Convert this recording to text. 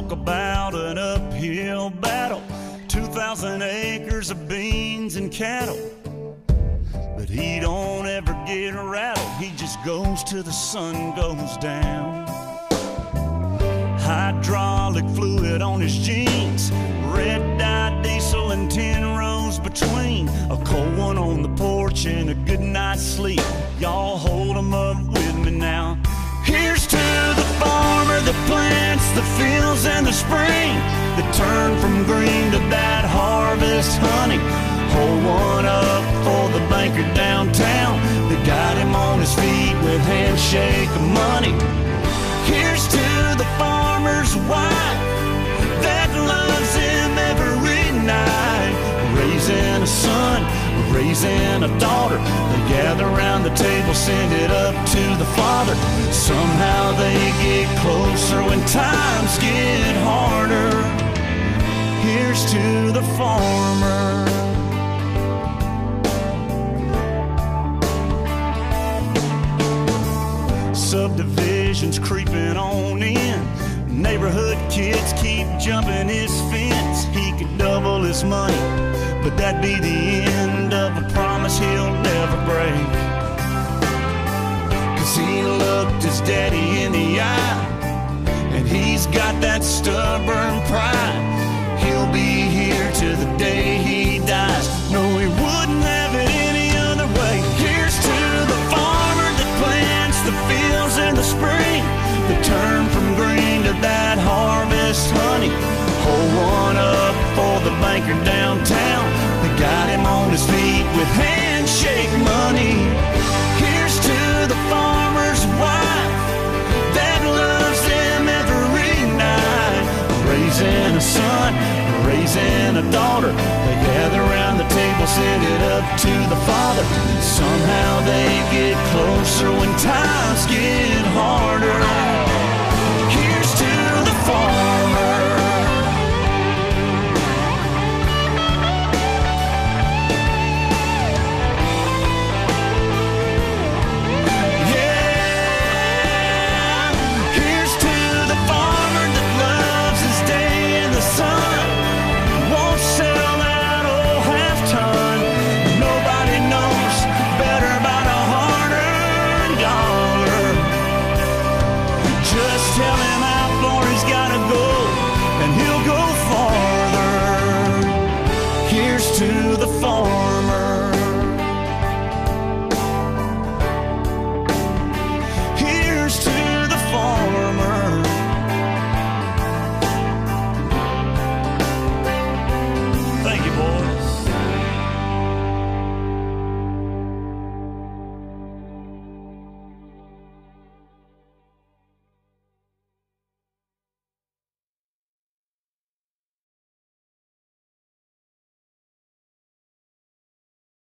talk about an uphill battle, 2,000 acres of beans and cattle. But he don't ever get rattled, he just goes till the sun goes down. Hydraulic fluid on his jeans, red dye diesel and 10 rows between, a cold one on the porch and a good night's sleep. Y'all hold 'em up with me now. Here's to the farmer that plants the fields in the spring, that turn from green to that harvest honey. Hold one up for the banker downtown that got him on his feet with handshake of money. Here's to the farmer's wife that loves him every night, raising a son, raising a daughter. They gather around the table, send it up to the Father. Somehow they get closer when times get harder. Here's to the farmer. Subdivisions creeping on in, neighborhood kids keep jumping his fence. He could double his money, but that'd be the end of a promise he'll never break. 'Cause he looked his daddy in the eye, and he's got that stubborn pride. He'll be here till the day he dies. No, he wouldn't have it any other way. Here's to the farmer that plants the fields in the spring, that turn from green to that harvest honey. Hold one up for the banker downtown that got him on his feet with handshake money. Here's to the farmer's wife that loves him every night, raising a son, raising a daughter. They gather around the table, send it up to the Father. Somehow they get closer when times get hard.